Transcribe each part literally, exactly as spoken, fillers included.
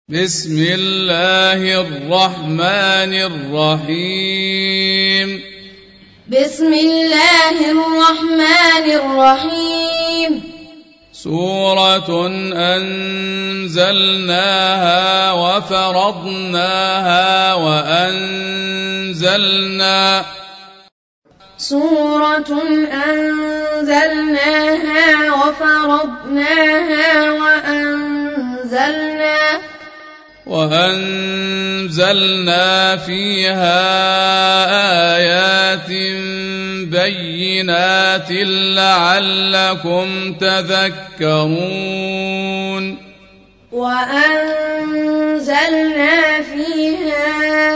بسم الله الرحمن الرحيم بسم الله الرحمن الرحيم سورة أنزلناها وفرضناها وأنزلنا سورة أنزلناها وفرضناها وأنزلنا وأنزلنا فيها آيات بينات لعلكم تذكرون وأنزلنا فيها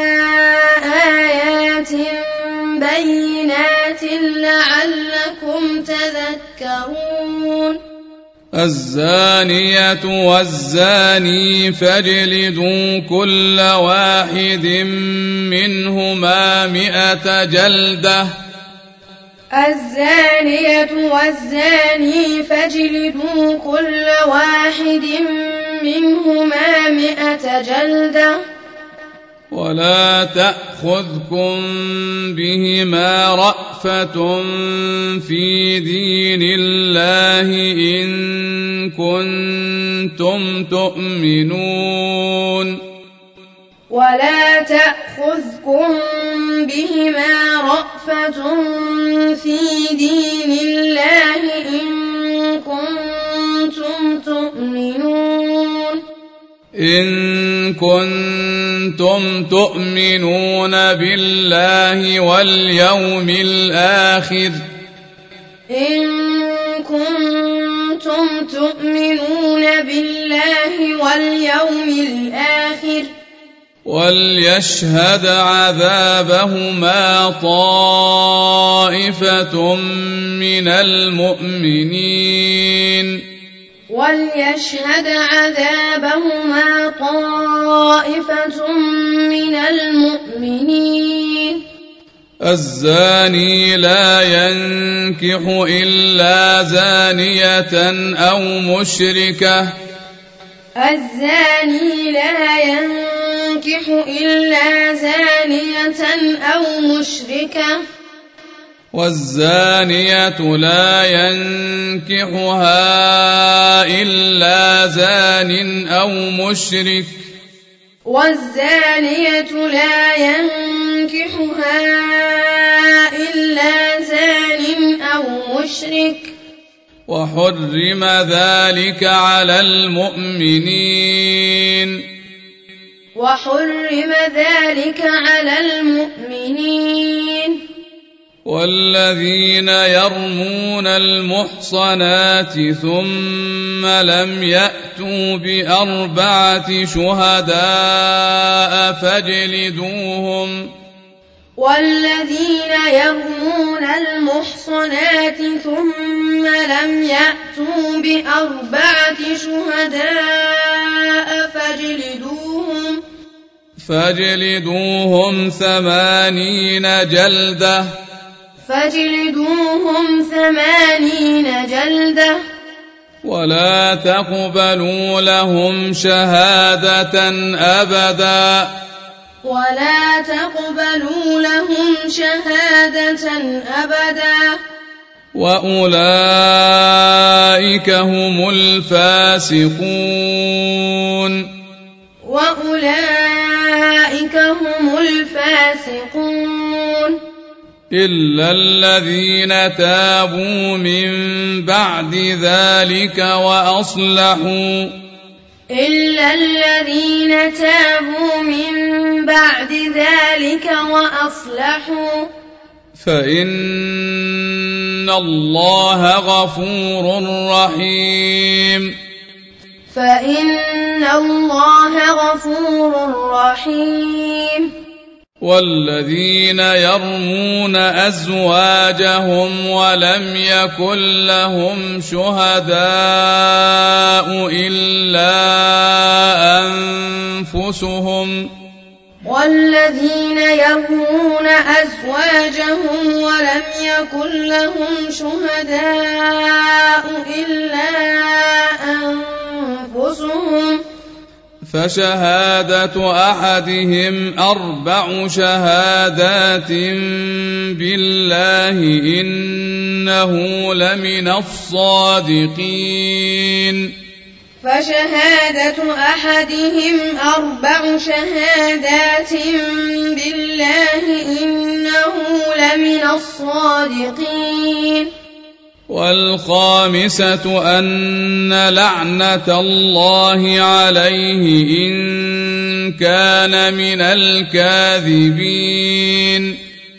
آيات بينات لعلكم تذكرون الزانية والزاني فاجلدوا كل واحد منهما مئة جلدة الزانية والزاني فاجلدوا كل واحد منهما مئة جلدة ولا تأخذكم بهما رأفة في دين الله إن كنتم تؤمنون ولا تأخذكم بهما رأفة في دين الله إن كنتم تؤمنون إن كنتم تؤمنون بالله واليوم الآخر إن كنتم تؤمنون بالله واليوم الآخر وليشهد عذابهما طائفة من المؤمنين وليشهد عذابهما طائفة من المؤمنين الزاني لا ينكح إلا زانية أو مشركة الزاني لا ينكح إلا زانية أو مشركة والزانية لا ينكحها إلا زان أو مشرك والزانية لا ينكحها إلا زان أو مشرك وحرم ذلك على المؤمنين وحرم ذلك على المؤمنين والذين يرمون المحصنات ثم لم يأتوا بأربعة شهداء فاجلدوهم والذين يرمون المحصنات ثم لم يأتوا بأربعة شهداء فاجلدوهم فاجلدوهم ثمانين جلدة فاجلدوهم ثمانين جلدة ولا تقبلوا لهم شهادة أبدا ولا تقبلوا لهم شهادة أبدا وأولئك هم الفاسقون وأولئك هم الفاسقون إلا الذين تابوا من بعد ذلك وأصلحوا إلا الذين تابوا من بعد ذلك وأصلحوا فإن الله غفور رحيم فإن الله غفور رحيم والذين يرمون أزواجهم ولم يكن لهم شهداء إلا أنفسهم والذين يرمون أزواجهم ولم يكن لهم شهداء إلا أنفسهم فشهادة أحدهم أربع شهادات بالله إنه لمن الصادقين فشهادة أحدهم أربع شهادات بالله إنه لمن الصادقين والخامسة أن لعنة الله عليه إن كان من الكاذبين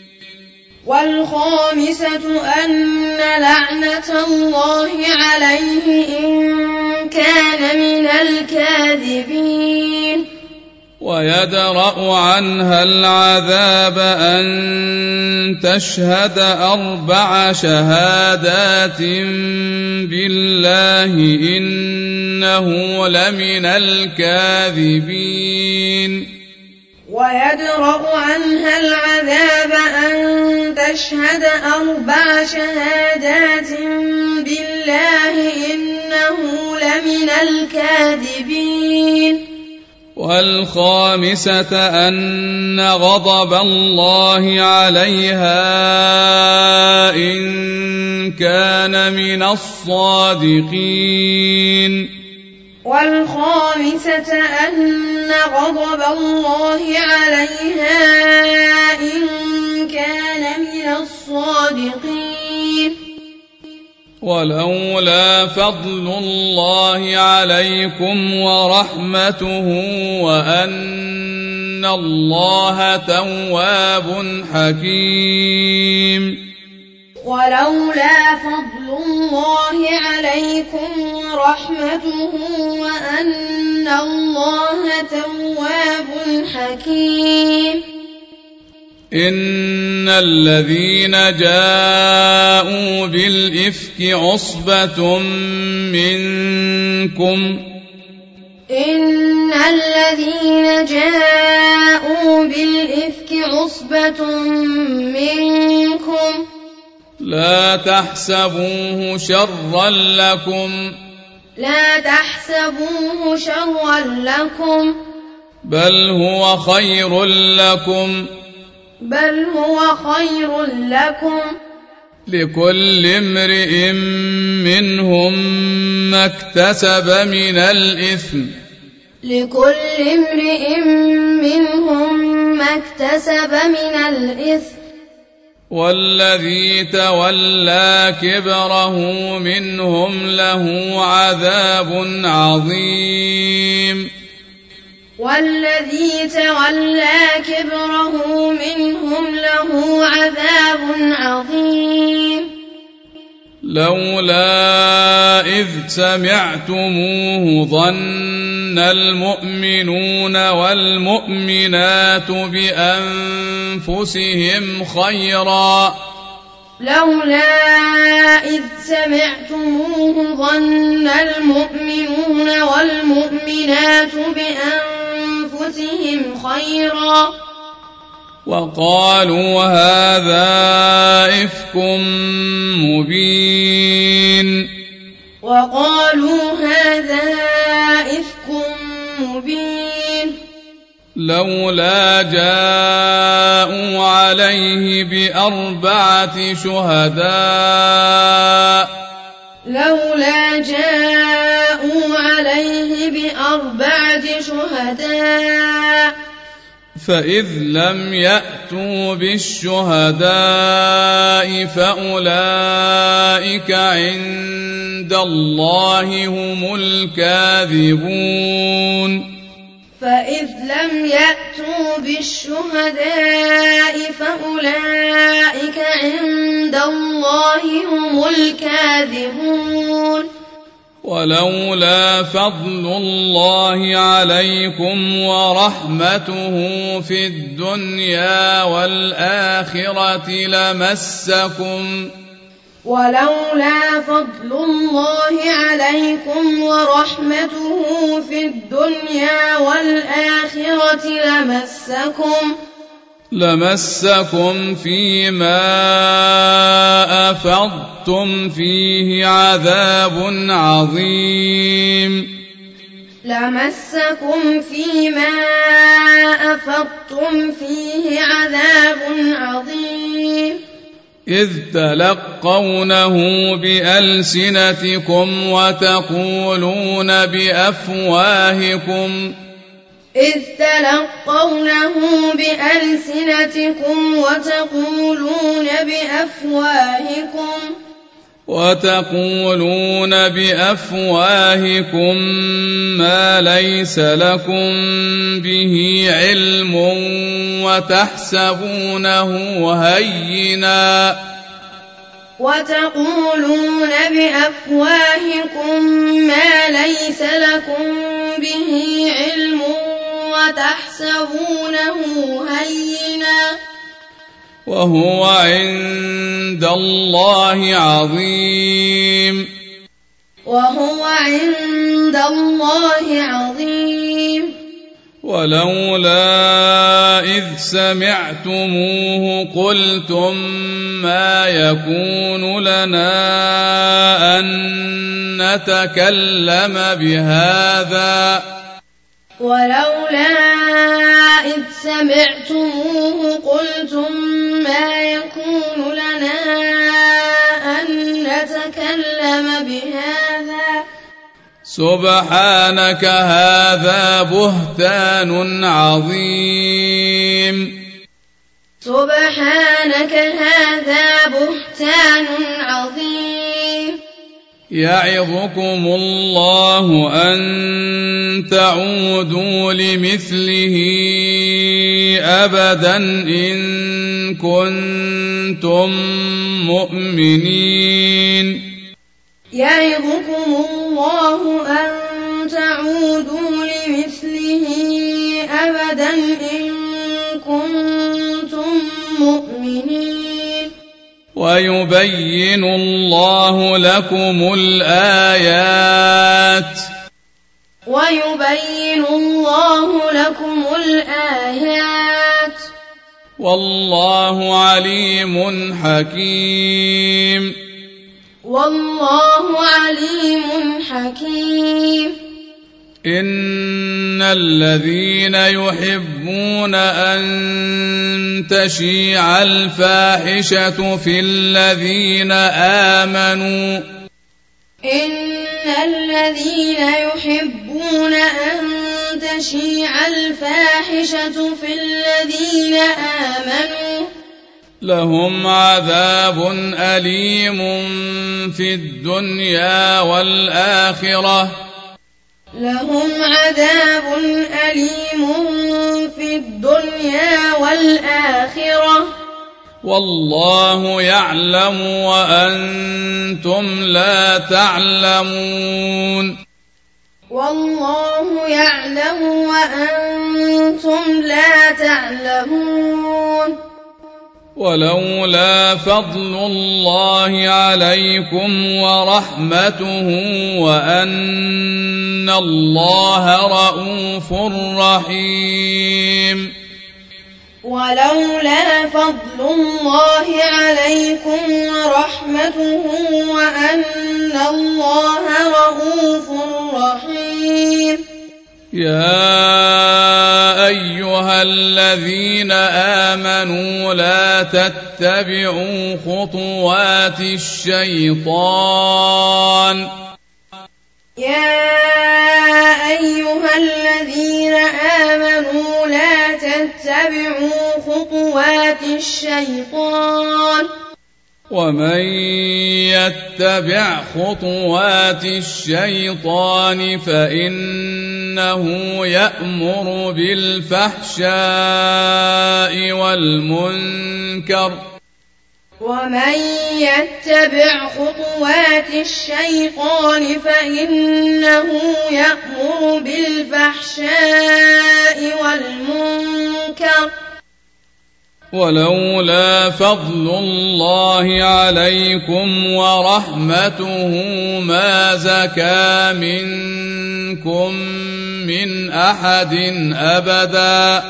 والخامسة أن لعنة الله عليه إن كان من الكاذبين ويدرأ عنها العذاب أن تشهد أربع شهادات بالله إنه لمن الكاذبين ويدرأ عنها العذاب أن تشهد أربع شهادات بالله إنه لمن الكاذبين والخامسة أن غضب الله عليها إن كان من الصادقين والخامسة أن غضب الله عليها إن كان من الصادقين ولولا فضل الله عليكم ورحمته وأن الله تواب حكيم ولولا فضل الله عليكم ورحمته وأن الله تواب حكيم إن الذين جاءوا بالإفك عصبة منكم إن الذين جاءوا بالإفك عصبة منكم لا تحسبوه شرا لكم لا تحسبوه شرا لكم بل هو خير لكم بل هو خير لكم لكل امرئ منهم ما اكتسب من الإثم لكل امرئ منهم ما اكتسب من الإثم والذي تولى كبره منهم له عذاب عظيم والذي تولى كبره منهم له عذاب عظيم لولا إذ سمعتموه ظن المؤمنون والمؤمنات بأنفسهم خيرا لولا إذ سمعتموه ظن المؤمنون والمؤمنات بأنفسهم خيرا وقالوا هذا إفك مبين وقالوا هذا إفك مبين لولا جاءوا عليه بأربعة شهداء لولا جاءوا عليه بأربعة شهداء فإذ لم يأتوا بالشهداء فأولئك عند الله هم الكاذبون فإذ لم يأتوا بالشهداء فأولئك عند الله هم الكاذبون ولولا فضل الله عليكم ورحمته في الدنيا والآخرة لمسكم ولولا فضل الله عليكم ورحمته في الدنيا والآخرة لمسكم لمسكم فيما أفضتم فيه عذاب عظيم لمسكم فيما أفضتم فيه عذاب عظيم إذ تلقونه بألسنتكم وتقولون بأفواهكم إذ تلقونه بألسنتكم وتقولون بأفواهكم وتقولون بأفواهكم ما ليس لكم به علم وتحسبونه هينا وتقولون بأفواهكم ما ليس لكم به علم وتحسبونه هينا وهو عند الله عظيم وهو عند الله عظيم ولولا إذ سمعتموه قلتم ما يكون لنا أن نتكلم بهذا ولولا إذ سمعتموه قلتم ما يكون لنا أن نتكلم بهذا سبحانك هذا بهتان عظيم سبحانك هذا بهتان عظيم يعظكم الله أن تعودوا لمثله أبدا إن كنتم مؤمنين يعظكم الله أن تعودوا لمثله أبدا إن كنتم مؤمنين ويبين الله لكم الآيات ويبين الله لكم الآيات والله عليم حكيم والله عليم حكيم إن الذين يحبون أن تشيع الفاحشة في الذين آمنوا إن الذين يحبون أن تشيع الفاحشة في الذين آمنوا لهم عذاب أليم في الدنيا والآخرة لهم عذاب أليم في الدنيا والآخرة والله يعلم وأنتم لا تعلمون والله يعلم وأنتم لا تعلمون ولولا فضل الله عليكم ورحمته وأن الله رءوف رحيم ولولا فضل الله عليكم ورحمته وأن الله رءوف رحيم يا أيها الذين آمنوا لا تتبعوا خطوات الشيطان يا أيها الذين آمنوا لا تتبعوا خطوات الشيطان ومن يتبع خطوات الشيطان فإنه يأمر بالفحشاء والمنكر ومن يتبع خطوات الشيطان فإنه يأمر بالفحشاء والمنكر ولولا فضل الله عليكم ورحمته ما زكى منكم من أحد أبدا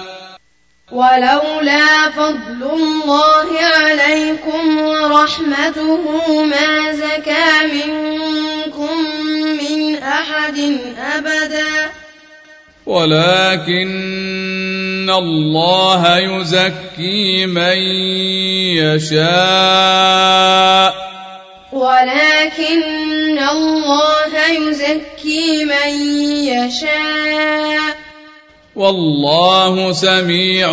ولولا فضل الله عليكم ورحمته ما زكى منكم من أحد أبدا ولكن الله يزكي من يشاء ولكن الله يزكي من يشاء والله سميع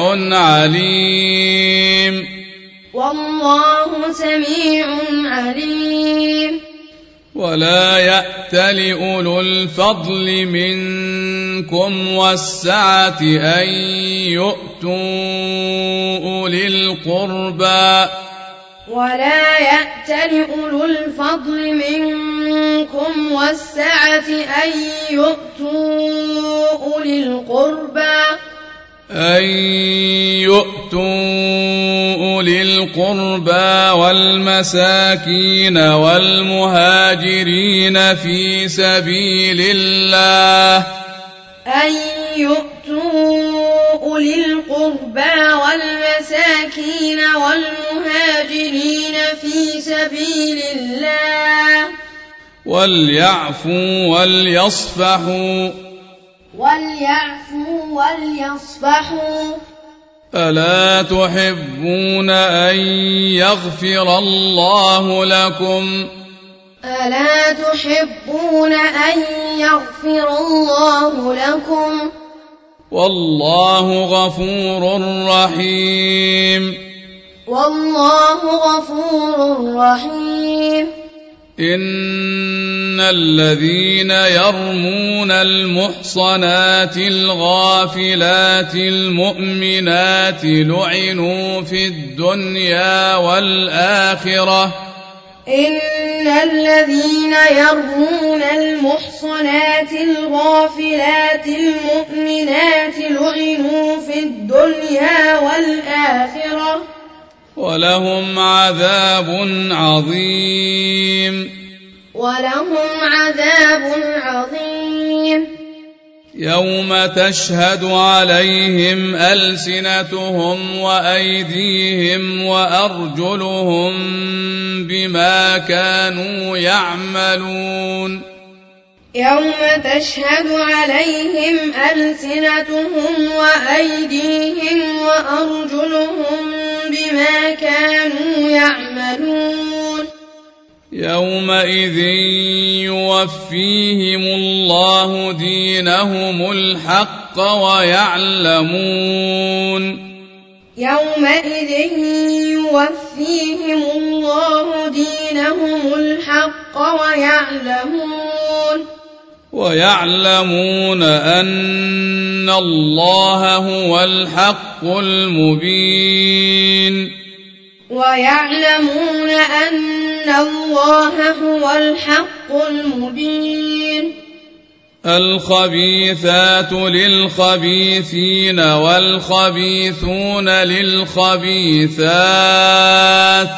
عليم والله سميع عليم ولا يأتل أولو الفضل منكم والسعة أن يؤتوا أولي القربى ولا يأتل أولو الفضل منكم والسعة أن يؤتوا أولي القربى أن يؤتوا أولي القربى والمساكين والمهاجرين في سبيل الله أن يؤتوا أولي القربى والمساكين والمهاجرين في سبيل الله وليعفوا وليصفحوا وليعفوا وليصفحوا ألا تحبون أن يغفر الله لكم ألا تحبون أن يغفر الله لكم والله غفور رحيم والله غفور رحيم إن الذين يرمون المحصنات الغافلات المؤمنات لعنوا في الدنيا والآخرة إن الذين يرمون المحصنات الغافلات المؤمنات لعنوا في الدنيا والآخرة ولهم عذاب عظيم ولهم عذاب عظيم يوم تشهد عليهم ألسنتهم وأيديهم وأرجلهم بما كانوا يعملون يوم تشهد عليهم ألسنتهم وأيديهم وأرجلهم بما كانوا يعملون يومئذ يوفيهم الله دينهم الحق ويعلمون يومئذ يوفيهم الله دينهم الحق ويعلمون ويعلمون أن الله هو الحق المبين ويعلمون أن الله هو الحق المبين الخبيثات للخبيثين والخبيثون للخبيثات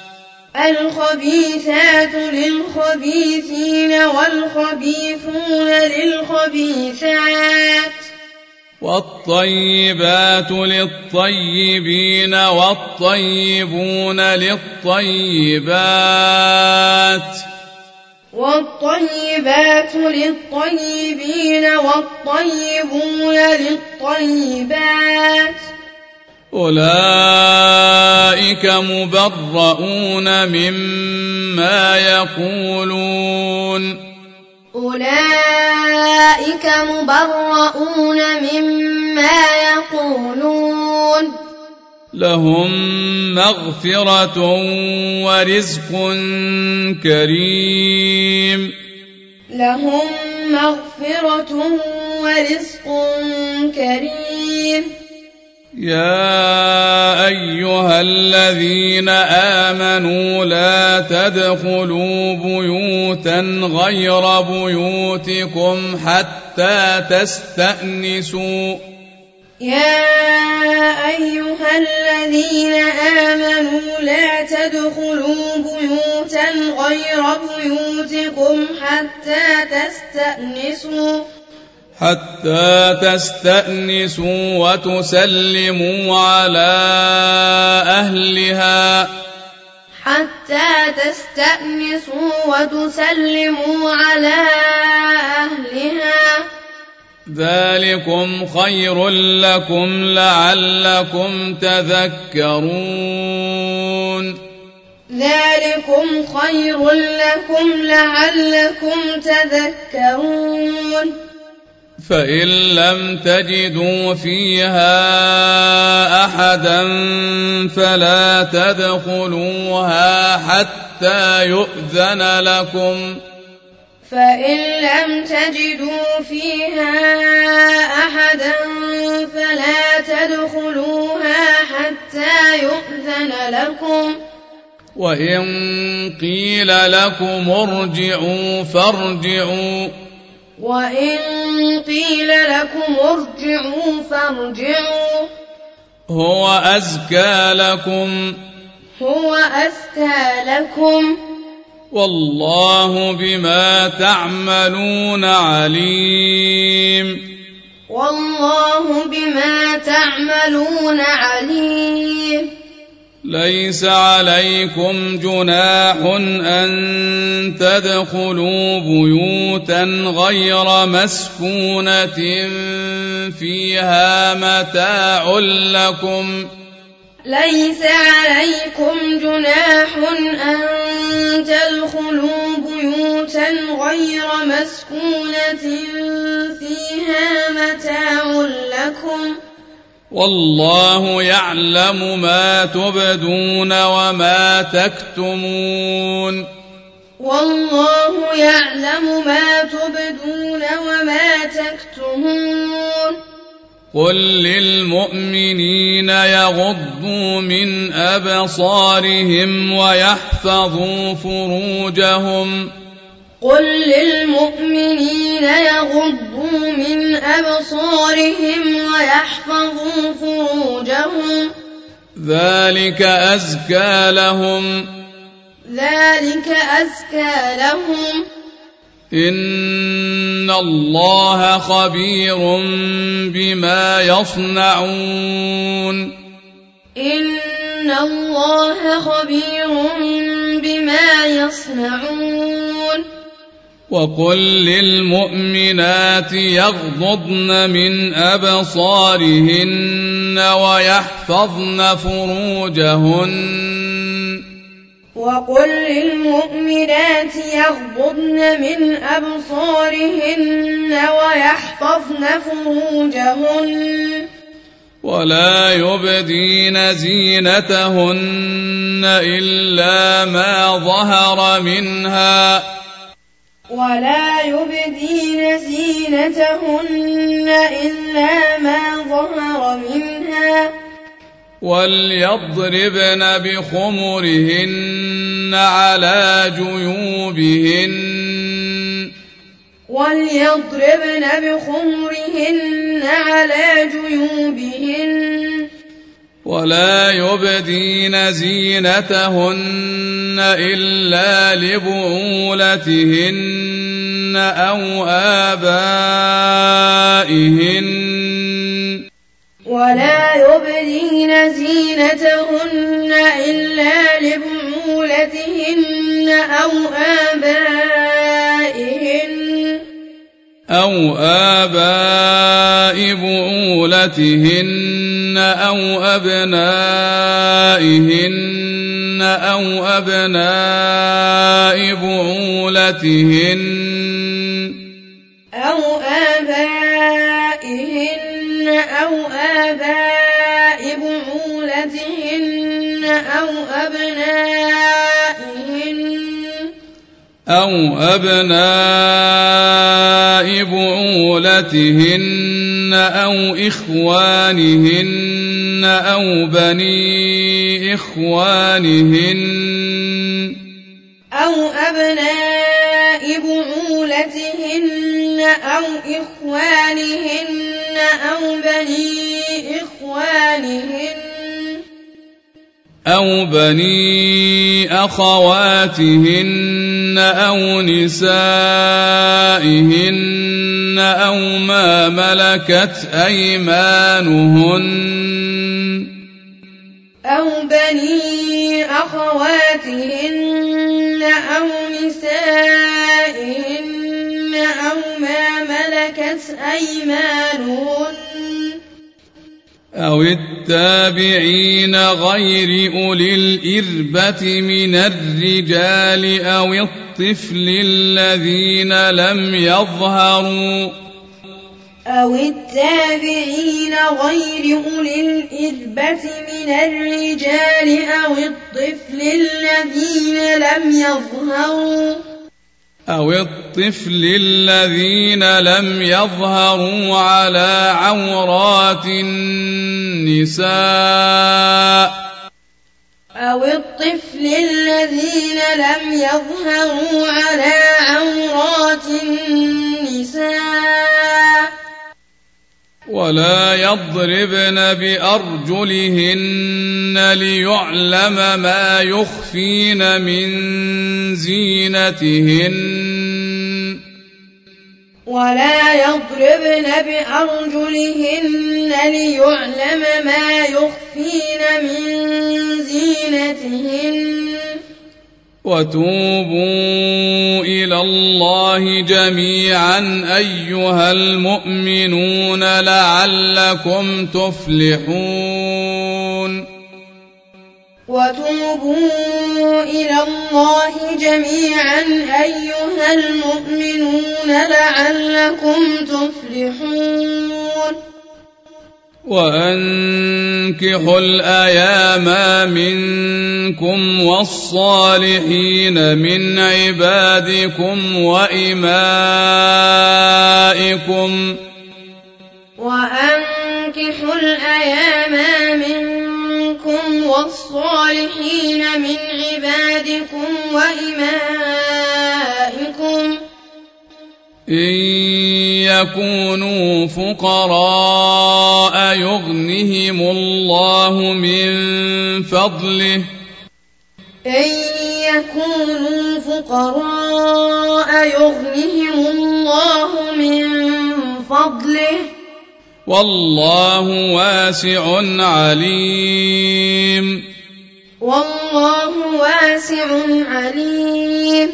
الخبيثات للخبيثين والخبيثون للخبيثات والطيبات للطيبين والطيبون للطيبات والطيبات للطيبين والطيبون للطيبات أولئك مبرؤون مما يقولون أولئك مبرؤون مما يقولون لهم مغفرة ورزق كريم لهم مغفرة ورزق كريم يا أيها الذين آمنوا لا تدخلوا بيوتا غير بيوتكم حتى تستأنسوا يا أيها الذين آمنوا لا تدخلوا بيوتا غير بيوتكم حتى تستأنسوا حتى تستأنسوا وتسلموا على أهلها حتى تستأنسوا وتسلموا على أهلها ذلكم خير لكم لعلكم تذكرون ذلكم خير لكم لعلكم تذكرون فإن لم تجدوا فيها أحدا فلا تدخلوها حتى يؤذن لكم فإن لم تجدوا فيها أحدا فلا تدخلوها حتى يؤذن لكم وإن قيل لكم ارجعوا فارجعوا وإن قيل لكم ارجعوا فارجعوا هو أزكى لكم هو أزكى لكم والله بما تعملون عليم والله بما تعملون عليم ليس عليكم جناح أن تدخلوا بيوتا غير مسكونة فيها متاع لكم ليس عليكم جناح أن تدخلوا بيوتا غير مسكونة فيها متاع لكم والله يعلم ما تبدون وما تكتمون والله يعلم ما تبدون وما تكتمون قل للمؤمنين يغضوا من أبصارهم ويحفظوا فروجهم قل للمؤمنين يغضوا من أبصارهم ويحفظوا فروجهم ذلك أزكى لهم ذلك أزكى لهم إن الله خبير بما يصنعون إن الله خبير بما يصنعون وقل للمؤمنات يغضضن من أبصارهن ويحفظن فروجهن وقل للمؤمنات يغضضن من أبصارهن ويحفظن فروجهن ولا يبدين زينتهن إلا ما ظهر منها ولا يبدين زينتهن إلا ما ظهر منها وليضربن بخمرهن على جيوبهن وليضربن بخمرهن على جيوبهن ولا يبدين زينتهن إلا لبعولتهن أو آبائهن ولا يبدين زينتهن إلا لبعولتهن أو آبائهن أو آباء بعولتهن أو أبنائهن أو أبناء بعولتهن أو آبائهن أو آباء بعولتهن أو أبنائهن أو أبناء بعولتهن أو إخوانهن أو بني إخوانهن أو أبناء بعولتهن أو إخوانهن أو بني إخوانهن أو بني أخواتهن أو نسائهن أو ما ملكت أيمانهن أو بني أخواتهن أو نسائهن أو ما ملكت ملكت أيمانهن أو التابعين غير أولي الإربة من الرجال أو الطفل الذين لم يظهروا أو التابعين غير أولي الإربة من الرجال أو الطفل الذين لم يظهروا أو الطفل الذين لم يظهروا على عورات النساء أو الطفل الذين لم يظهروا على عورات النساء ولا يضربن بأرجلهن ليعلم ما يخفين من زينتهن ولا يضربن بأرجلهن ليعلم ما يخفين من زينتهن وتوبوا إلى الله جميعا أيها المؤمنون لعلكم تفلحون وتوبوا إلى الله جميعا أيها المؤمنون لعلكم تفلحون وأنكحوا الأيام منكم والصالحين من عبادكم وإمائكم وأنكحوا الأيام منكم والصالحين من عبادكم وإمائكم إن يكونوا فقراء يغنهم الله من فضله إن يكونوا فقراء يغنهم الله من فضله والله واسع عليم والله واسع عليم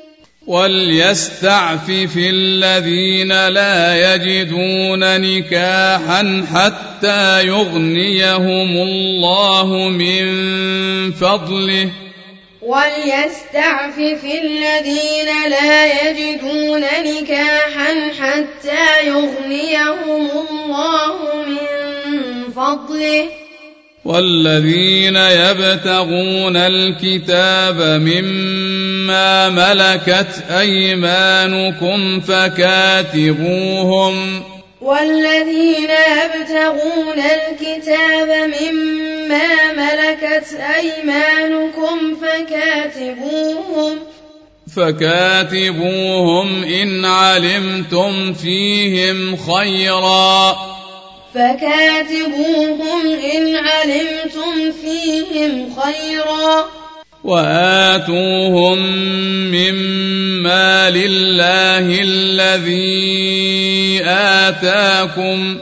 وليستعفف الذين لا يجدون نكاحا حتى يغنيهم الله من فضله وليستعفف الذين لا يجدون نكاحا حتى يغنيهم الله من فضله والذين يبتغون الكتاب مما ملكت أيمانكم فكاتبوهم والذين يبتغون الكتاب مما ملكت أيمانكم فكاتبوهم فكاتبوهم إن علمتم فيهم خيرا فكاتبوهم إن علمتم فيهم خيرا وآتوهم مما لله الذي آتاكم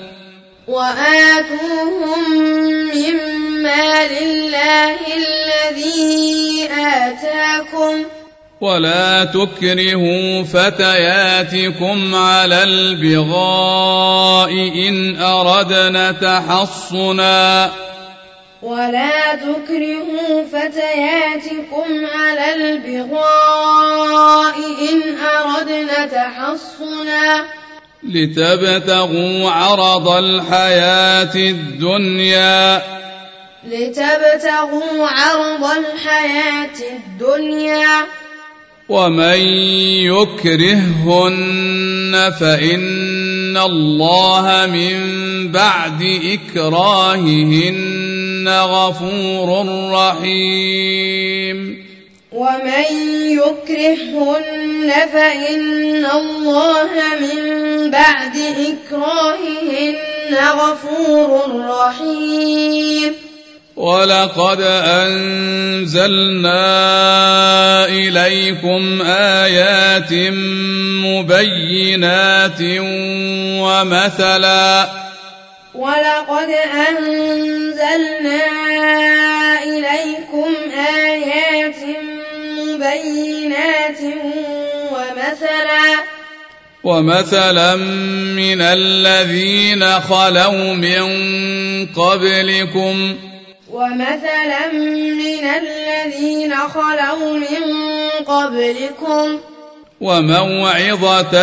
وآتوهم مما لله الذي آتاكم ولا تكرهوا فتياتكم على البغاء إن أردنا تحصنا ولا تكرهوا فتياتكم على البغاء إن أردنا تحصنا لتبتغوا عرض الحياة الدنيا لتبتغوا عرض الحياة الدنيا ومن يكرههن فإن الله من بعد إكراههن غفور رحيم ومن يكرههن فإن الله من بعد إكراههن غفور رحيم ولقد أنزلنا إليكم آيات مبينات ومثلا ولقد أنزلنا إليكم آيات مبينات ومثلا ومثلا من الذين خلوا من قبلكم ومثلا من الذين خلوا من قبلكم وموعظة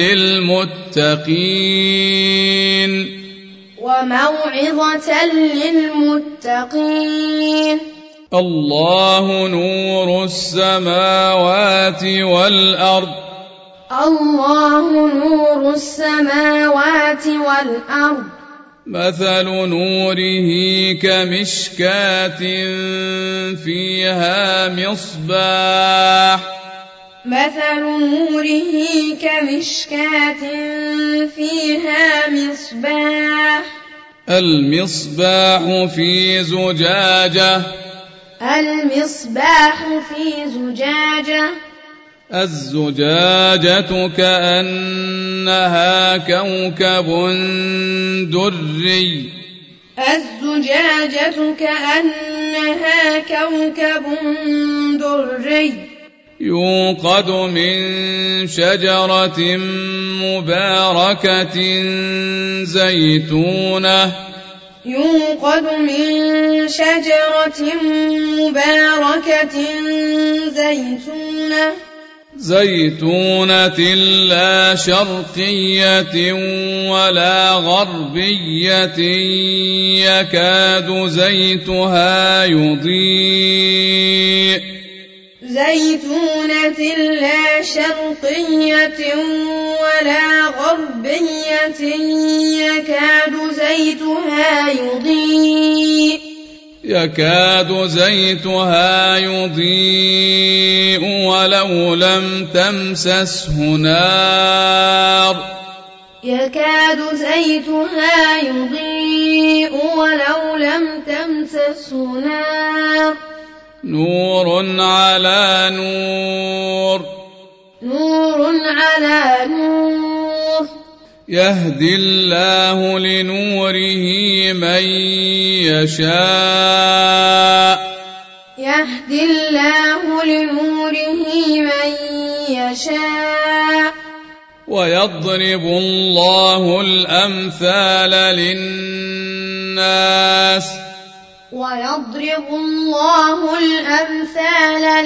للمتقين وموعظة للمتقين الله نور السماوات والأرض الله نور السماوات والأرض مثل نوره كمشكاة فيها مصباح مثل نوره كمشكاة فيها مصباح المصباح في زجاجة المصباح في زجاجة الزجاجة كأنها كوكب دري الزجاجة كأنها كوكب دري يوقد من شجرة مباركة زيتونة يوقد من شجرة مباركة زيتونة زيتونة لا شرقية ولا غربية يكاد زيتها يضيء زيتونة لا شرقية ولا غربية يكاد زيتها يضيء يكاد زيتها يضيء ولو لم تمسسه نار يكاد زيتها يضيء ولو لم تمسسه نار نور على نور نور على نور يهدي الله لنوره من يشاء يهدي الله لنوره من يشاء ويضرب الله الأمثال للناس ويضرب الله الأمثال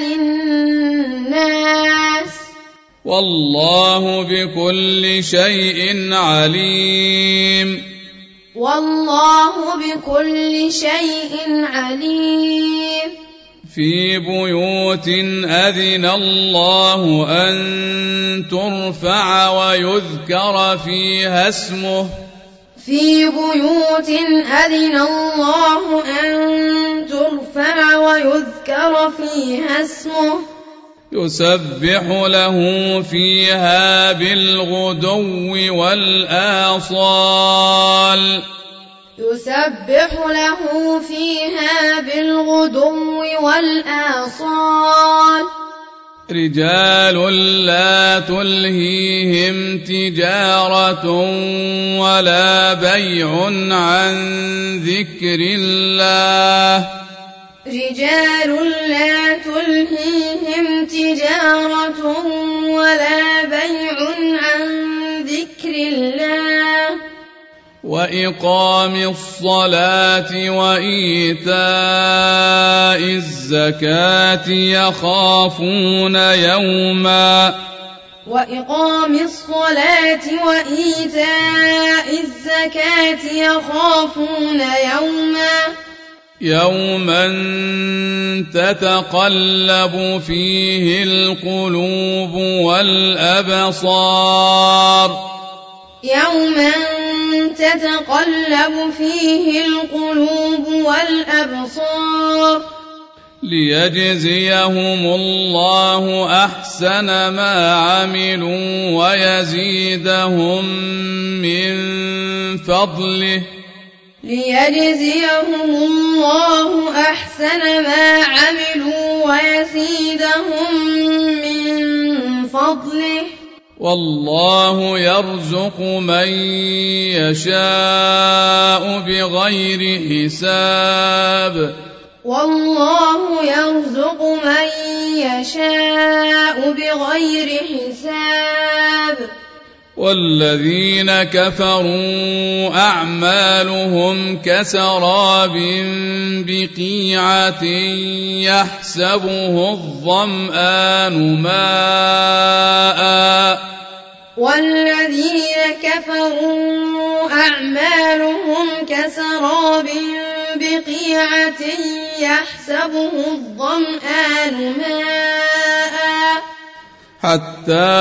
للناس والله بكل شيء عليم والله بكل شيء عليم في بيوت أذن الله أن ترفع ويذكر فيها اسمه في بيوت أذن الله أن ترفع ويذكر فيها اسمه يسبح له فيها بالغدو والآصال يسبح له فيها بالغدو والآصال رجال لا تلهيهم تجارة ولا بيع عن ذكر الله رجال لا تلهيهم تجارة ولا بيع عن ذكر الله وإقام الصلاة وإيتاء الزكاة يخافون يوما وإقام الصلاة وإيتاء الزكاة يخافون يوما يوما تتقلب فيه القلوب والأبصار يوما تتقلب فيه القلوب والأبصار ليجزيهم الله أحسن ما عملوا ويزيدهم من فضله ليجزيهم الله أحسن ما عملوا ويزيدهم من فضله والله يرزق من يشاء بغير حساب والله يرزق من يشاء بغير حساب والذين كفروا أعمالهم كسراب بقيعة يحسبه الظمآن ماء والذين كفروا أعمالهم كسراب بقيعة يحسبه الظمآن ماء حتى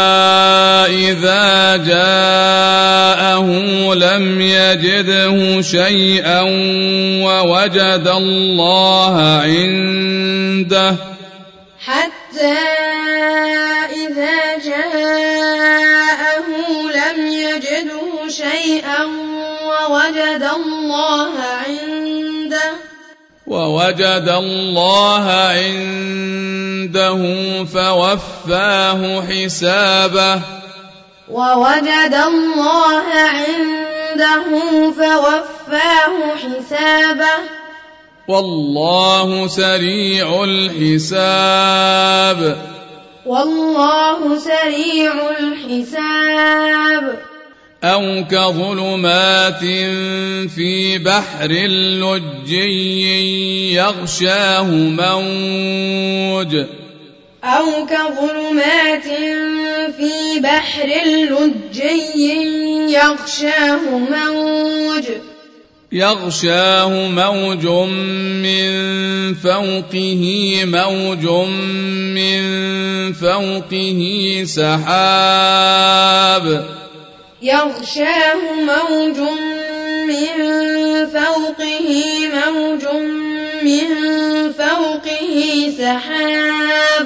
إذا جاءه لم يجده شيئا ووجد الله عنده حتى إذا جاءه لم يجده شيئا ووجد الله عنده ووجد الله عنده فوفاه حسابه ووجد الله عنده فوفاه حسابه والله سريع الحساب والله سريع الحساب أو كظلمات في بحر لجي يغشاه موج أو كظلمات في بحر لجي يغشاه موج يغشاه موج من فوقه موج من فوقه سحاب يغشاه موج من فوقه موج من فوقه سحاب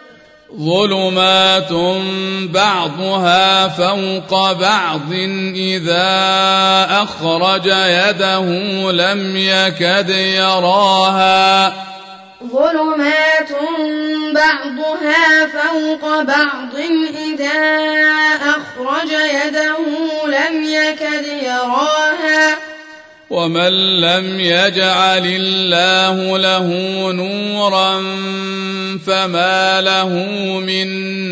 ظلمات بعضها فوق بعض إذا أخرج يده لم يكد يراها ظلمات بعضها فوق بعض إذا أخرج يده لم يكد يراها ومن لم يجعل الله له نورا فما له من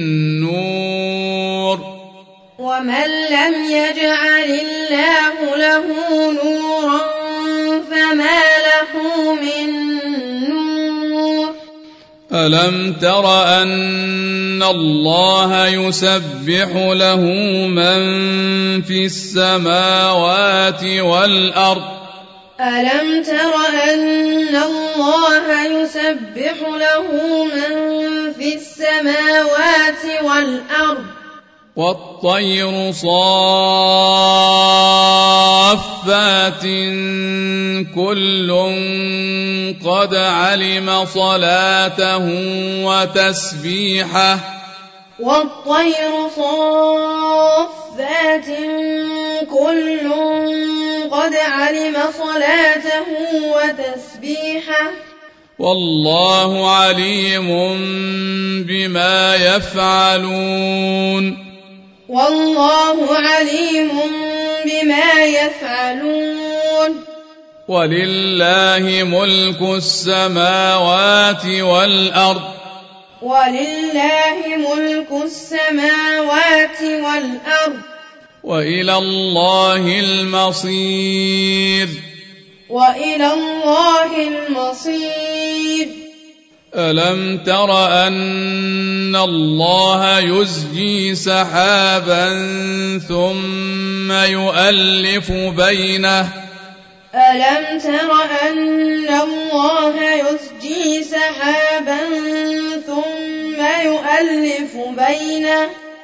نور ومن لم يجعل الله له نورا فما له من نور ألم تر أن الله يسبح له من في السماوات والأرض ألم تر أن الله يسبح له من في السماوات والأرض والطير صافات كل قد علم صلاته وتسبيحه والطير صافات كل قد علم صلاته وتسبيحه والله عليم بما يفعلون والله عليم بما يفعلون ولله ملك السماوات والأرض ولله ملك السماوات والأرض وإلى الله المصير وإلى الله المصير ألم تر أن الله يزجي سحابا ثم يؤلف بينه ألم تر أن الله يزجي سحابا ثم يؤلف بينه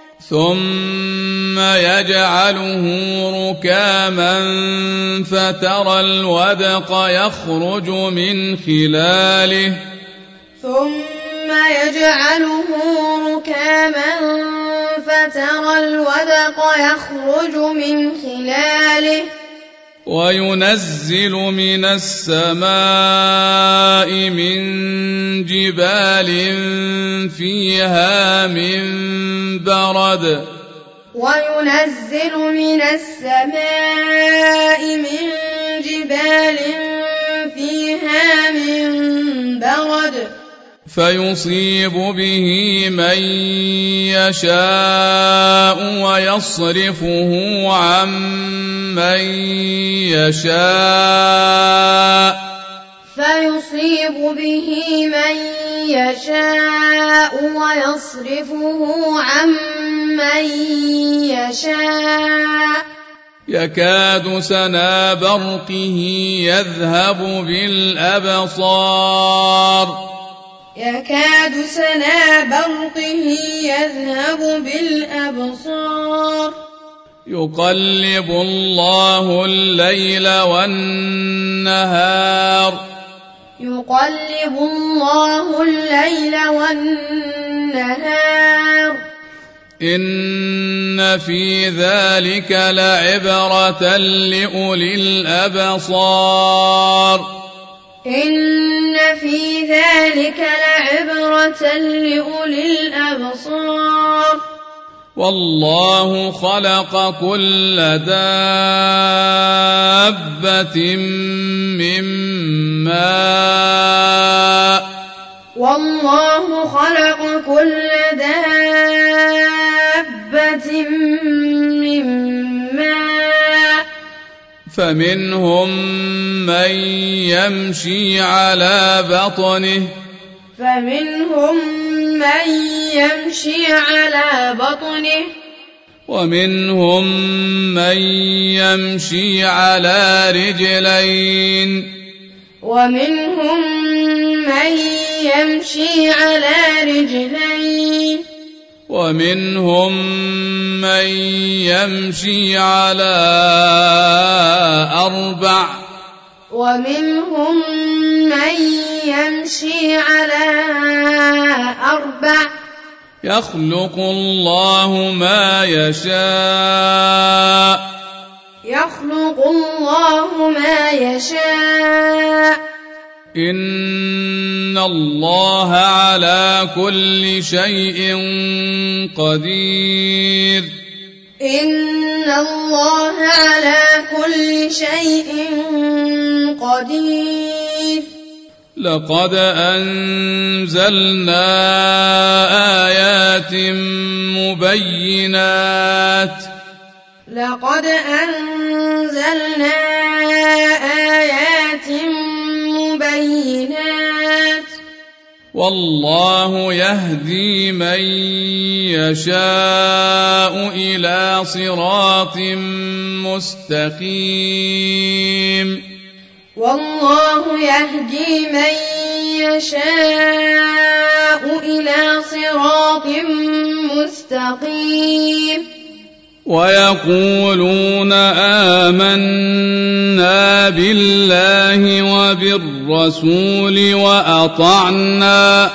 ثم يجعله ركاما فترى الودق يخرج من خلاله ثم يجعله ركاما فترى الودق يخرج من خلاله وينزل من السماء من جبال فيها من برد وينزل من السماء من جبال فيها من برد فيصيب به من يشاء ويصرفه عن من يشاء فيصيب به من يشاء ويصرفه عن من يشاء يكاد سنا برقه يذهب بالأبصار يكاد سنا برقه يذهب بالأبصار يقلب الله الليل والنهار يقلب الله الليل والنهار إن في ذلك لعبرة لأولي الأبصار إن في ذلك لعبرة لأولي الأبصار والله خلق كل دابة من ماء والله خلق كل دابة من ماء فمنهم من يمشي على بطنه فمنهم من يمشي على بطنه ومنهم من يمشي على رجلين ومنهم من يمشي على رجلين ومنهم من يمشي على أربع ومنهم من يمشي على أربع يخلق الله ما يشاء يخلق الله ما يشاء إن الله على كل شيء قدير إن الله على كل شيء قدير لقد أنزلنا آيات مبينات لقد أنزلنا آيات مبينات والله يهدي من يشاء إلى صراط مستقيم والله يهدي من يشاء إلى صراط مستقيم ويقولون آمنا بالله وبالرسول وأطعنا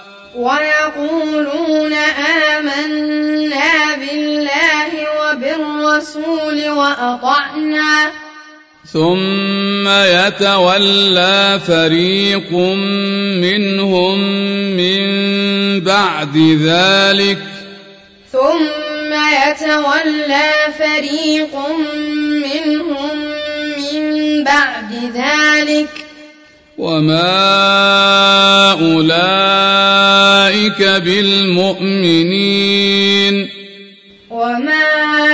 ويقولون آمنا بالله وبالرسول وأطعنا ثم يتولى فريق منهم من بعد ذلك ثم يتولى فريق منهم من بعد ذلك وما أولئك بالمؤمنين وما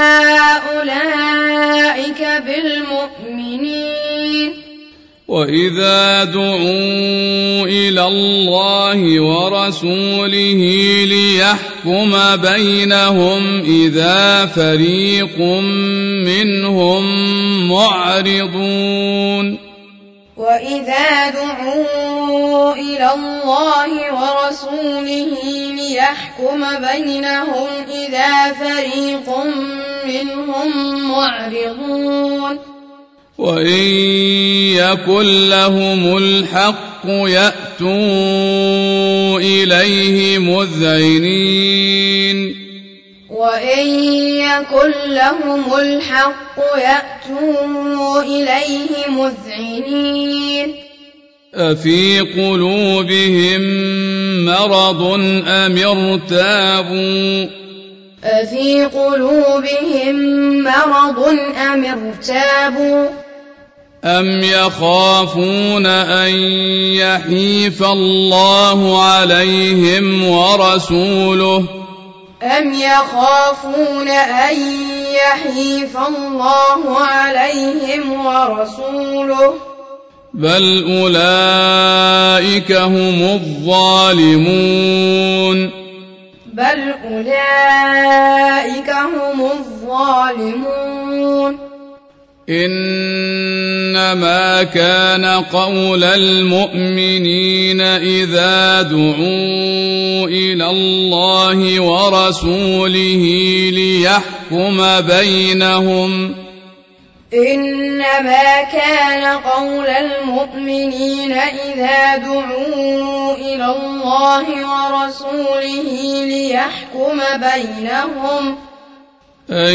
أولئك بالمؤمنين وإذا دعوا إلى الله ورسوله ليحكم بينهم إذا فريق منهم معرضون وإذا دعوا إلى الله ورسوله ليحكم بينهم إذا فريق منهم معرضون وإن يكن لهم الحق يأتوا إليه مذعنين وإن يكن لهم الحق يأتوا إليه مذعنين أفي قلوبهم مرض أم ارتابوا أفي قلوبهم مرض أم ارتابوا أم يخافون أن يحيف الله عليهم ورسوله أم يخافون أن يحيف الله عليهم ورسوله بل أولئك هم الظالمون بل أولئك هم الظالمون إنما كان قول المؤمنين إذا دعوا إلى الله ورسوله ليحكم بينهم إنما كان قول المؤمنين إذا دعوا إلى الله ورسوله ليحكم بينهم أن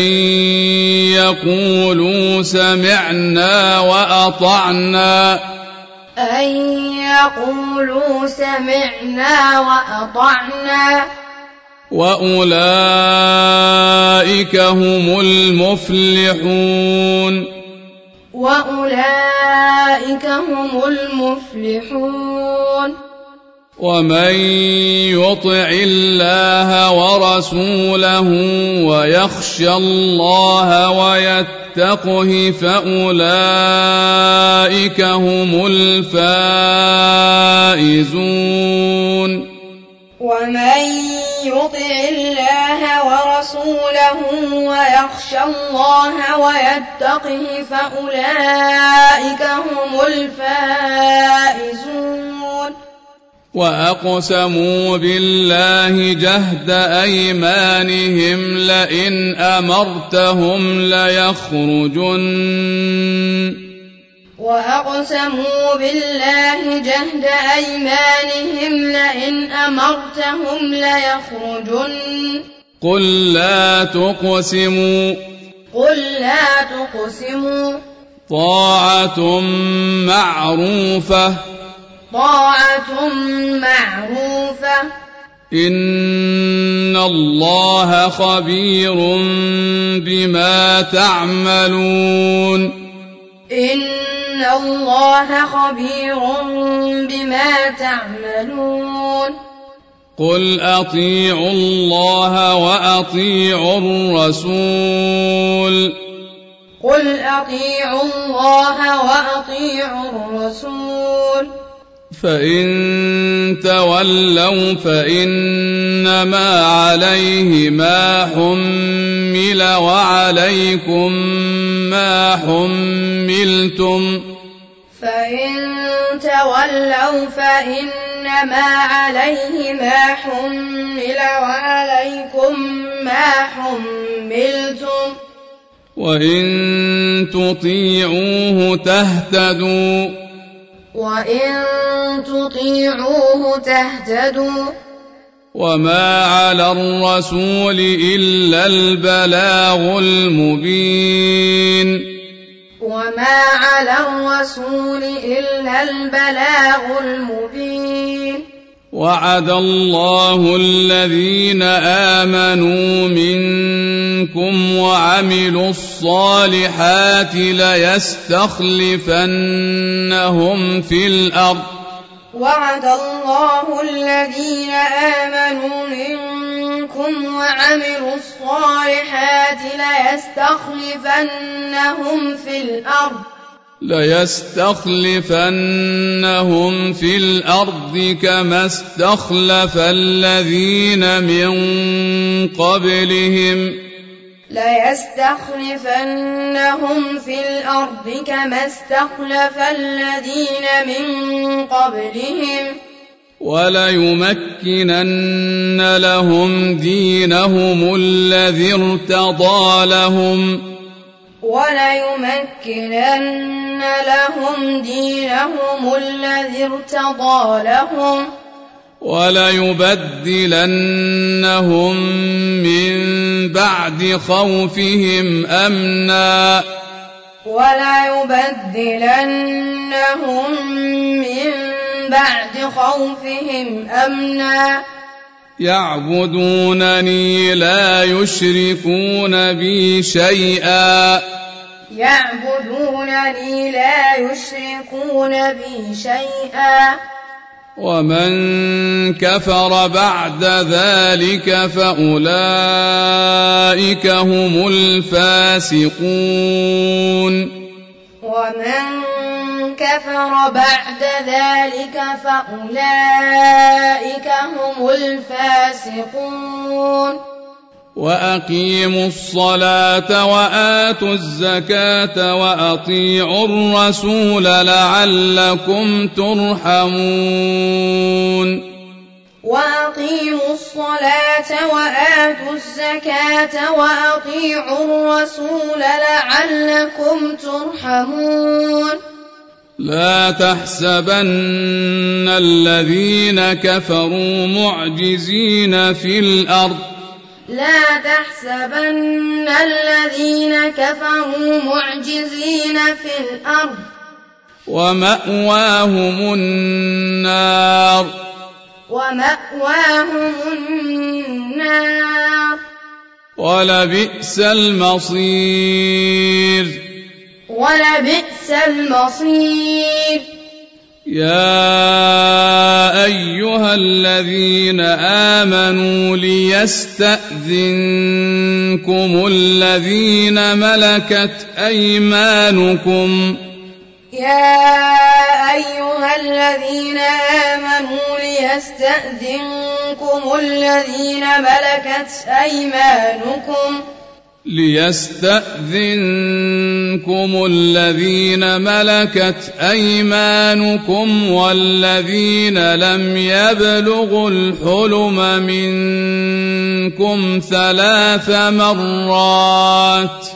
يقولوا سمعنا وأطعنا أن يقولوا سمعنا وأطعنا وأولئك هم المفلحون وأولئك هم المفلحون ومن يطع الله ورسوله ويخشى الله ويتقه فأولئك هم الفائزون ومن يطع الله ورسوله ويخشى الله ويتقه فأولئك هم الفائزون وأقسموا بالله جهد أيمانهم لئن أمرتهم ليخرجن وأقسموا بالله جهد أيمانهم لئن أمرتهم ليخرجن قل لا تقسموا قل لا تقسموا طاعة معروفة طاعة معروفة إن الله خبير بما تعملون إن الله خبير بما تعملون قل أطيعوا الله وأطيعوا الرسول قل أطيعوا الله وأطيعوا الرسول فإن تولوا فإنما عليه ما حمل وعليكم ما حملتم فإن تولوا فإنما عليه ما حمل وعليكم ما حملتم وإن تطيعوه تهتدوا وإن تطيعوه تهتدوا وما على الرسول إلا البلاغ المبين وما على الرسول إلا البلاغ المبين وعد الله الذين آمنوا منكم وعملوا الصالحات ليستخلفنهم في الأرض وعد الله الذين آمنوا منكم وعملوا الصالحات ليستخلفنهم في الأرض ليستخلفنهم في الأرض كما استخلف الذين من قبلهم ليستخلفنهم في الأرض كما استخلف الذين من قبلهم وليمكنن لهم دينهم الذي ارتضى لهم وليمكنن لهم دينهم الذي ارتضى لهم وليبدلنهم من بعد خوفهم أمنا وليبدلنهم من بعد خوفهم أمنا يعبدونني لا يشركون بي شيئا يعبدونني لا يشركون بي شيئا ومن كفر بعد ذلك فأولئك هم الفاسقون ومن كفر بعد ذلك فأولئك هم الفاسقون وأقيموا الصلاة وآتوا الزكاة وأطيعوا الرسول لعلكم ترحمون وأقيموا الصلاة وآتوا الزكاة وأطيعوا الرسول لعلكم ترحمون لا تحسبن الذين كفروا معجزين في الأرض لا تحسبن الذين كفروا معجزين في الأرض ومأواهم النار ومأواهم النار ولبئس المصير ولبئس المصير يا أيها الذين آمنوا ليستأذنكم الذين ملكت أيمانكم يا أيها الذين آمنوا ليستأذنكم الذين ملكت أيمانكم ليستأذنكم الذين ملكت أيمانكم والذين لم يبلغوا الحلم منكم ثلاث مرات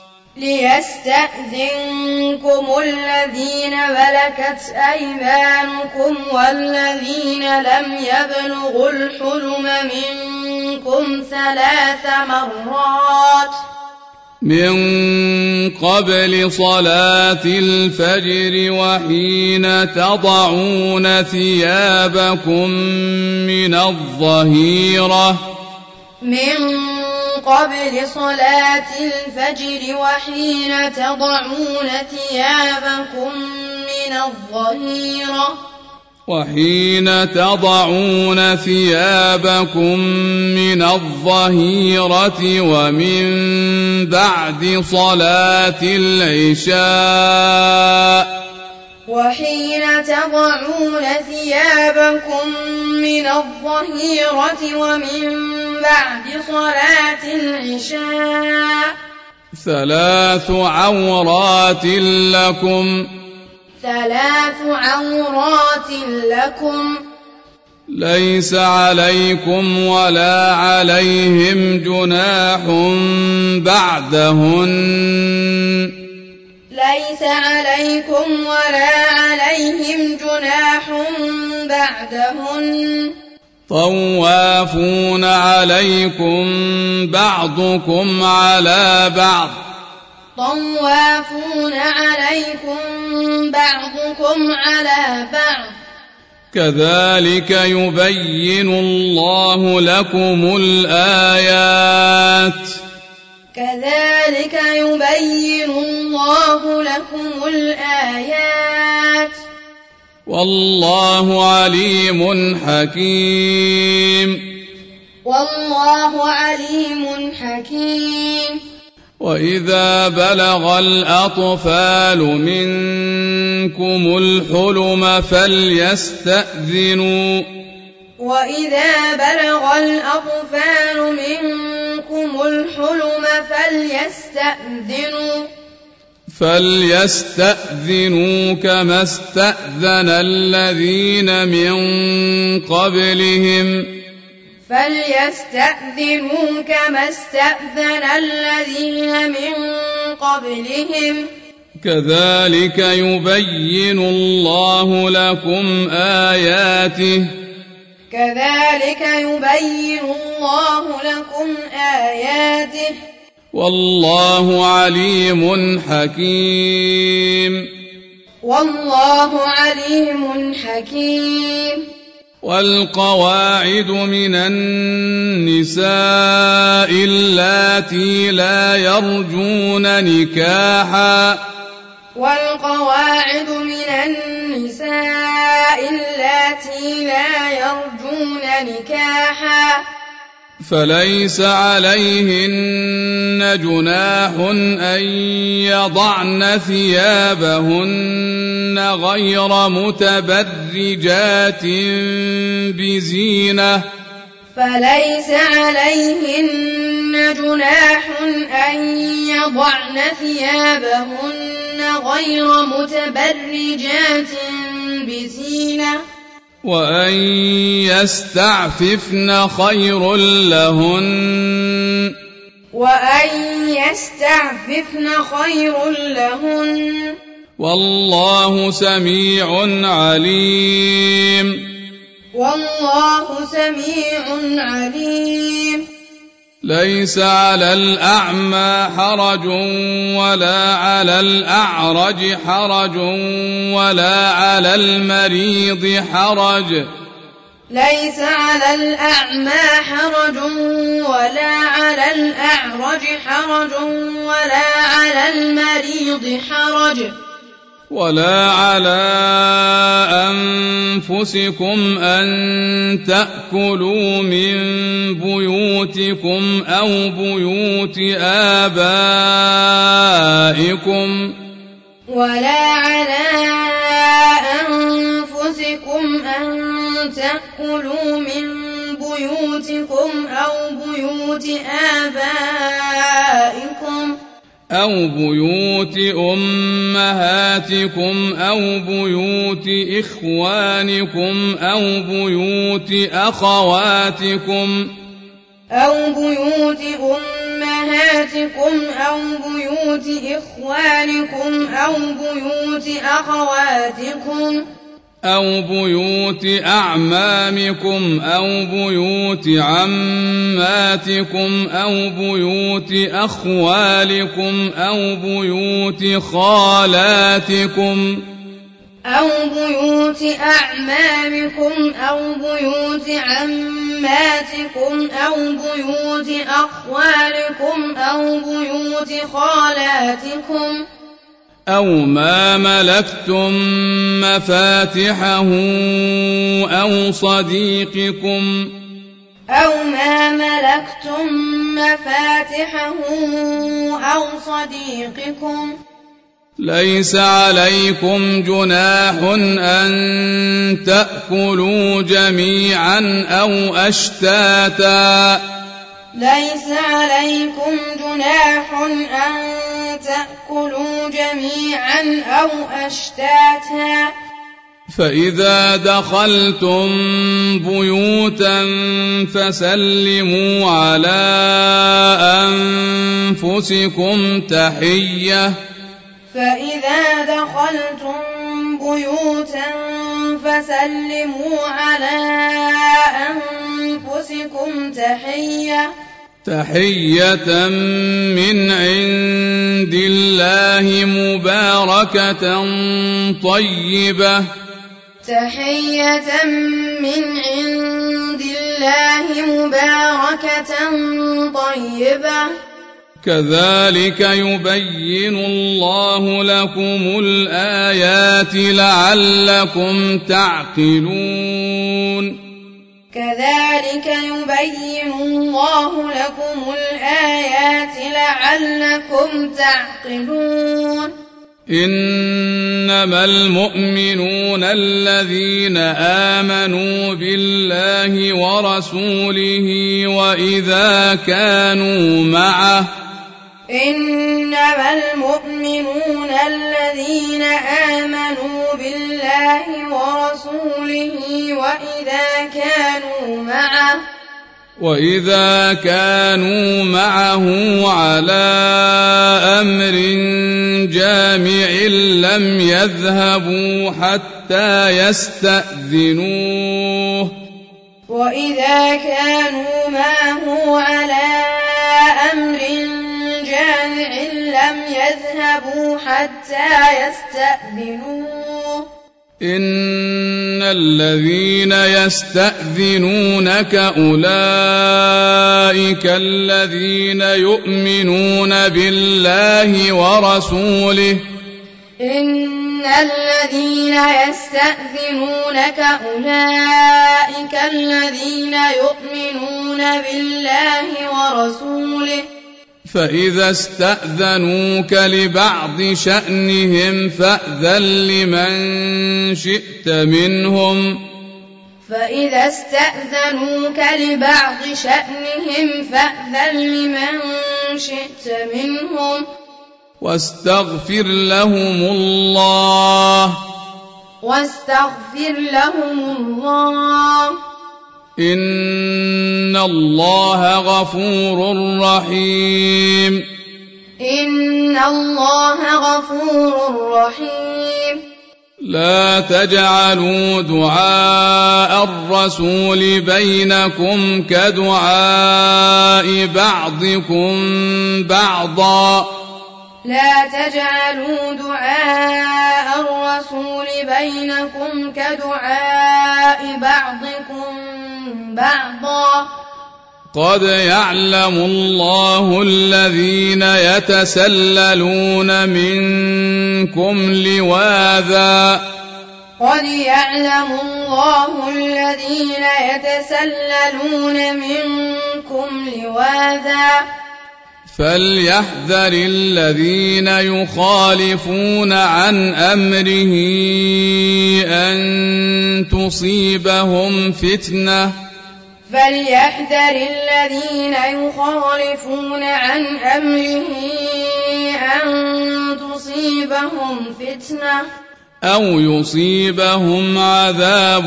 ليستأذنكم الذين ملكت أيمانكم والذين لم يبلغوا الحلم منكم ثلاث مرات من قبل صلاة الفجر وحين تضعون ثيابكم من الظهيرة من قبل صلاة الفجر وحين تضعون ثيابكم من الظهيرة وحين تضعون ثيابكم من الظهيرة ومن بعد صلاة العشاء وحين تضعون ثيابكم من الظهيرة ومن بعد صلاة العشاء ثلاث عورات لكم ثلاث عورات لكم ليس عليكم ولا عليهم جناح بعدهن ليس عليكم ولا عليهم جناح بعدهن طوافون عليكم بعضكم على بعض طوافون عليكم بعضكم على بعض كذلك يبين الله لكم الآيات كذلك يبين الله لكم الآيات والله عليم حكيم والله عليم حكيم وإذا بلغ الأطفال منكم الحلم فليستأذنوا وإذا بلغ الأطفال منكم الحلم فليستأذنوا فليستأذنوا كما استأذن الذين من قبلهم فليستأذنوا كما استأذن الذين من قبلهم كذلك يبين الله لكم آياته كذلك يبين الله لكم آياته والله عليم حكيم والله عليم حكيم والقواعد من النساء اللاتي لا يرجون نكاحا والقواعد من النساء اللاتي لا يرجون نكاحا فليس عليهن جناح أن يضعن ثيابهن غير متبرجات بزينة فليس عليهن جناح أن يضعن ثيابهن غير متبرجات بزينة وأن يستعففن خير لهن وأن يستعففن خير لهن والله سميع عليم والله سميع عليم ليس على الأعمى حرج ولا على الأعرج حرج ولا على المريض حرج ليس على الأعمى حرج ولا على الأعرج حرج ولا على المريض حرج ولا على أنفسكم أن تأكلوا من بيوتكم أو بيوت آبائكم ولا على أنفسكم أن تأكلوا من بيوتكم أو بيوت آبائكم أو بيوت أمهاتكم أو بيوت إخوانكم أو بيوت أخواتكم أو بيوت أمهاتكم أو بيوت إخوانكم أو بيوت أخواتكم أو بيوت أعمامكم أو بيوت عماتكم أو بيوت أخوالكم أو بيوت خالاتكم أو بيوت أعمامكم أو بيوت عماتكم أو بيوت أخوالكم أو بيوت خالاتكم أو ما ملكتم مفاتحه أو صديقكم أو ما ملكتم مفاتحه أو صديقكم ليس عليكم جناح أن تأكلوا جميعا أو أشتاتا ليس عليكم جناح أن تأكلوا جميعا أو أشتاتا فإذا دخلتم بيوتا فسلموا على أنفسكم تحية فإذا دخلتم بيوتا فسلموا على أنفسكم تحية تحية من عند الله مباركة طيبة تحية من عند الله مباركة طيبة كذلك يبين الله لكم الآيات لعلكم تعقلون كذلك يبين الله لكم الآيات لعلكم تعقلون إنما المؤمنون الذين آمنوا بالله ورسوله وإذا كانوا معه إنما المؤمنون الذين آمنوا بالله ورسوله وإذا كانوا معه وإذا كانوا معه على أمر جامع لم يذهبوا حتى يستأذنوه وإذا كانوا معه على أمر جامع لم يذهبوا حتى يستأذنوه إن الذين يستأذنونك أولئك الذين يؤمنون بالله ورسوله إن الذين يستأذنونك أولئك الذين يؤمنون بالله ورسوله فإذا استأذنوك لبعض شأنهم فأذن لمن شئت منهم فإذا استأذنوك لبعض شأنهم فأذن لمن شئت منهم واستغفر لهم الله واستغفر لهم الله إن الله غفور رحيم إن الله غفور رحيم لا تجعلوا دعاء الرسول بينكم كدعاء بعضكم بعضا لا تجعلوا دعاء الرسول بينكم كدعاء بعضكم بعضا قد يعلم الله الذين يتسللون منكم لواذا قد يعلم الله الذين يتسللون منكم لواذا فليحذر الذين يخالفون عن أمره أن تصيبهم فتنة فليحذر الذين يخالفون عن أمره أن تصيبهم فتنة أو يصيبهم عذاب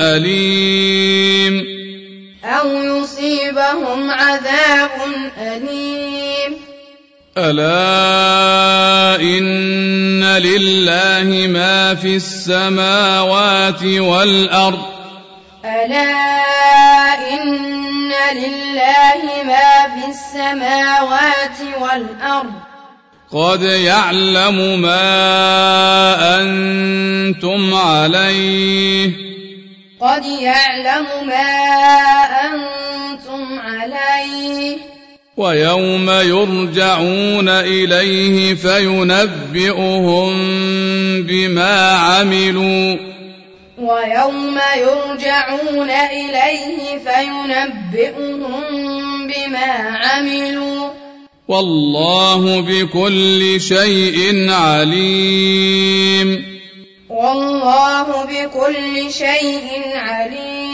أليم أو يصيبهم عذاب أليم ألا إن لله ما في السماوات والأرض ألا إن لله ما في السماوات والأرض قد يعلم ما أنتم عليه قد يعلم ما أنتم عليه ويوم يرجعون إليه فينبئهم بما عملوا ويوم يرجعون إليه فينبئهم بما عملوا والله بكل شيء عليم والله بكل شيء عليم